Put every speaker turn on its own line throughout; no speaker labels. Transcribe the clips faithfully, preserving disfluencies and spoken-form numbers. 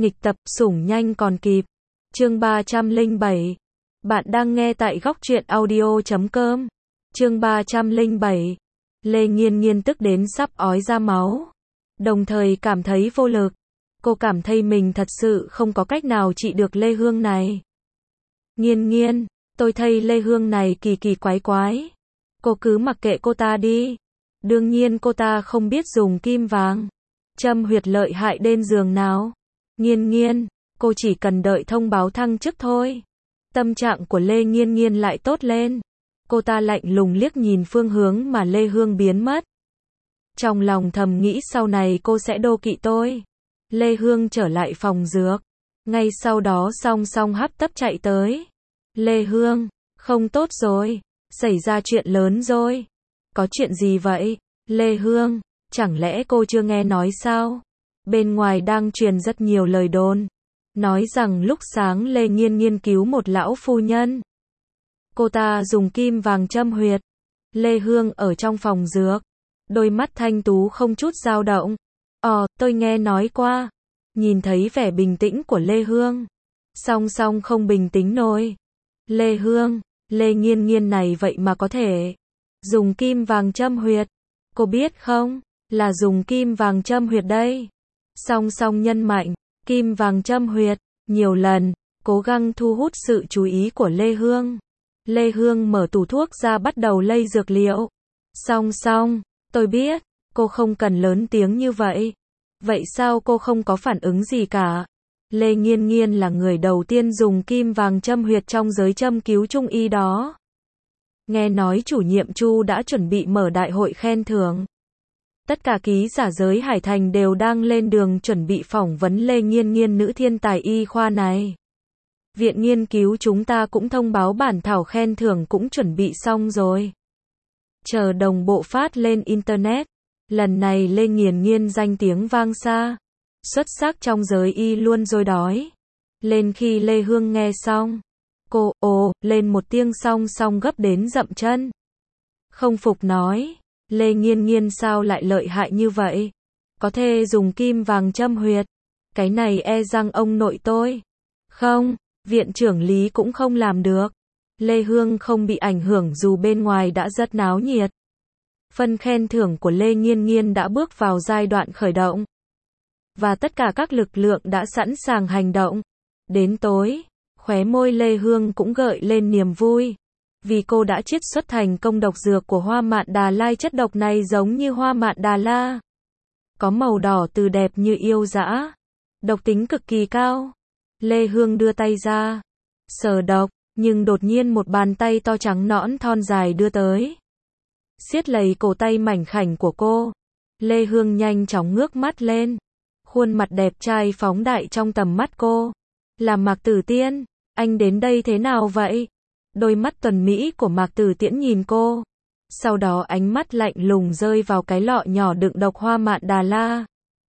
Nghịch tập, sủng nhanh còn kịp. Chương ba trăm lẻ bảy. Bạn đang nghe tại góc truyện audio chấm com. Chương ba trăm lẻ bảy. Lê Nghiên Nghiên tức đến sắp ói ra máu. Đồng thời cảm thấy vô lực. Cô cảm thấy mình thật sự không có cách nào trị được Lê Hương này. Nghiên Nghiên, tôi thấy Lê Hương này kỳ kỳ quái quái. Cô cứ mặc kệ cô ta đi. Đương nhiên cô ta không biết dùng kim vàng châm huyệt lợi hại đến giường nào. Nghiên Nghiên, cô chỉ cần đợi thông báo thăng chức thôi. Tâm trạng của Lê Nghiên Nghiên lại tốt lên. Cô ta lạnh lùng liếc nhìn phương hướng mà Lê Hương biến mất. Trong lòng thầm nghĩ sau này cô sẽ đô kỵ tôi. Lê Hương trở lại phòng dược. Ngay sau đó song song hấp tấp chạy tới. Lê Hương, không tốt rồi. Xảy ra chuyện lớn rồi. Có chuyện gì vậy? Lê Hương, chẳng lẽ cô chưa nghe nói sao? Bên ngoài đang truyền rất nhiều lời đồn. Nói rằng lúc sáng Lê Nghiên nghiên cứu một lão phu nhân. Cô ta dùng kim vàng châm huyệt. Lê Hương ở trong phòng dược. Đôi mắt thanh tú không chút dao động. Ờ, tôi nghe nói qua. Nhìn thấy vẻ bình tĩnh của Lê Hương. Song song không bình tĩnh nổi. Lê Hương, Lê Nghiên Nghiên này vậy mà có thể dùng kim vàng châm huyệt. Cô biết không, là dùng kim vàng châm huyệt đây. Song song nhân mạnh, kim vàng châm huyệt, nhiều lần, cố gắng thu hút sự chú ý của Lê Hương. Lê Hương mở tủ thuốc ra bắt đầu lay dược liệu. Song song, tôi biết, cô không cần lớn tiếng như vậy. Vậy sao cô không có phản ứng gì cả? Lê Nghiên Nghiên là người đầu tiên dùng kim vàng châm huyệt trong giới châm cứu trung y đó. Nghe nói chủ nhiệm Chu đã chuẩn bị mở đại hội khen thưởng. Tất cả ký giả giới Hải Thành đều đang lên đường chuẩn bị phỏng vấn Lê Nghiên Nghiên nữ thiên tài y khoa này. Viện nghiên cứu chúng ta cũng thông báo bản thảo khen thưởng cũng chuẩn bị xong rồi. Chờ đồng bộ phát lên Internet. Lần này Lê Nghiên Nghiên danh tiếng vang xa. Xuất sắc trong giới y luôn rồi đói. Lên khi Lê Hương nghe xong. Cô, ồ, lên một tiếng song song gấp đến dậm chân. Không phục nói. Lê Nghiên Nghiên sao lại lợi hại như vậy? Có thể dùng kim vàng châm huyệt. Cái này e rằng ông nội tôi. Không, viện trưởng Lý cũng không làm được. Lê Hương không bị ảnh hưởng dù bên ngoài đã rất náo nhiệt. Phần khen thưởng của Lê Nghiên Nghiên đã bước vào giai đoạn khởi động. Và tất cả các lực lượng đã sẵn sàng hành động. Đến tối, khóe môi Lê Hương cũng gợi lên niềm vui. Vì cô đã chiết xuất thành công độc dược của hoa mạn Đà Lai. Chất độc này giống như hoa mạn Đà La. Có màu đỏ từ đẹp như yêu dã. Độc tính cực kỳ cao. Lê Hương đưa tay ra. Sờ độc, nhưng đột nhiên một bàn tay to trắng nõn thon dài đưa tới. Siết lấy cổ tay mảnh khảnh của cô. Lê Hương nhanh chóng ngước mắt lên. Khuôn mặt đẹp trai phóng đại trong tầm mắt cô. Là Mạc Tử Tiên, anh đến đây thế nào vậy? Đôi mắt tuần mỹ của Mạc Tử Tiễn nhìn cô. Sau đó ánh mắt lạnh lùng rơi vào cái lọ nhỏ đựng độc hoa mạn Đà La.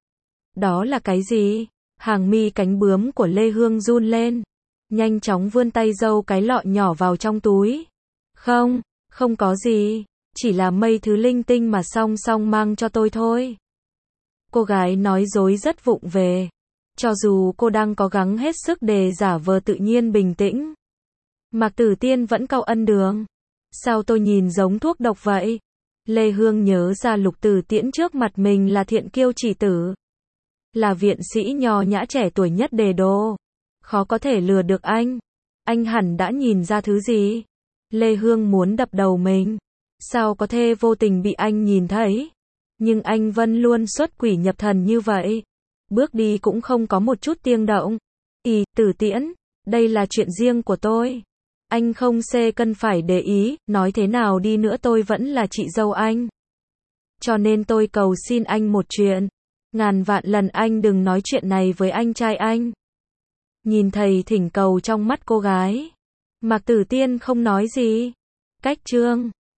Đó là cái gì? Hàng mi cánh bướm của Lê Hương run lên. Nhanh chóng vươn tay giâu cái lọ nhỏ vào trong túi. Không, không có gì. Chỉ là mấy thứ linh tinh mà song song mang cho tôi thôi. Cô gái nói dối rất vụng về. Cho dù cô đang cố gắng hết sức để giả vờ tự nhiên bình tĩnh. Mạc Tử Tiên vẫn cau ân đường. Sao tôi nhìn giống thuốc độc vậy? Lê Hương nhớ ra Lục Tử Tiễn trước mặt mình là thiện kiêu chỉ tử. Là viện sĩ nho nhã trẻ tuổi nhất Đề Đô. Khó có thể lừa được anh. Anh hẳn đã nhìn ra thứ gì? Lê Hương muốn đập đầu mình. Sao có thể vô tình bị anh nhìn thấy? Nhưng anh vẫn luôn xuất quỷ nhập thần như vậy. Bước đi cũng không có một chút tiếng động. Ý, Tử Tiễn, đây là chuyện riêng của tôi. Anh không xê cần phải để ý, nói thế nào đi nữa tôi vẫn là chị dâu anh. Cho nên tôi cầu xin anh một chuyện. Ngàn vạn lần anh đừng nói chuyện này với anh trai anh. Nhìn thầy thỉnh cầu trong mắt cô gái. Mạc Tử Tiên không nói gì. Cách chương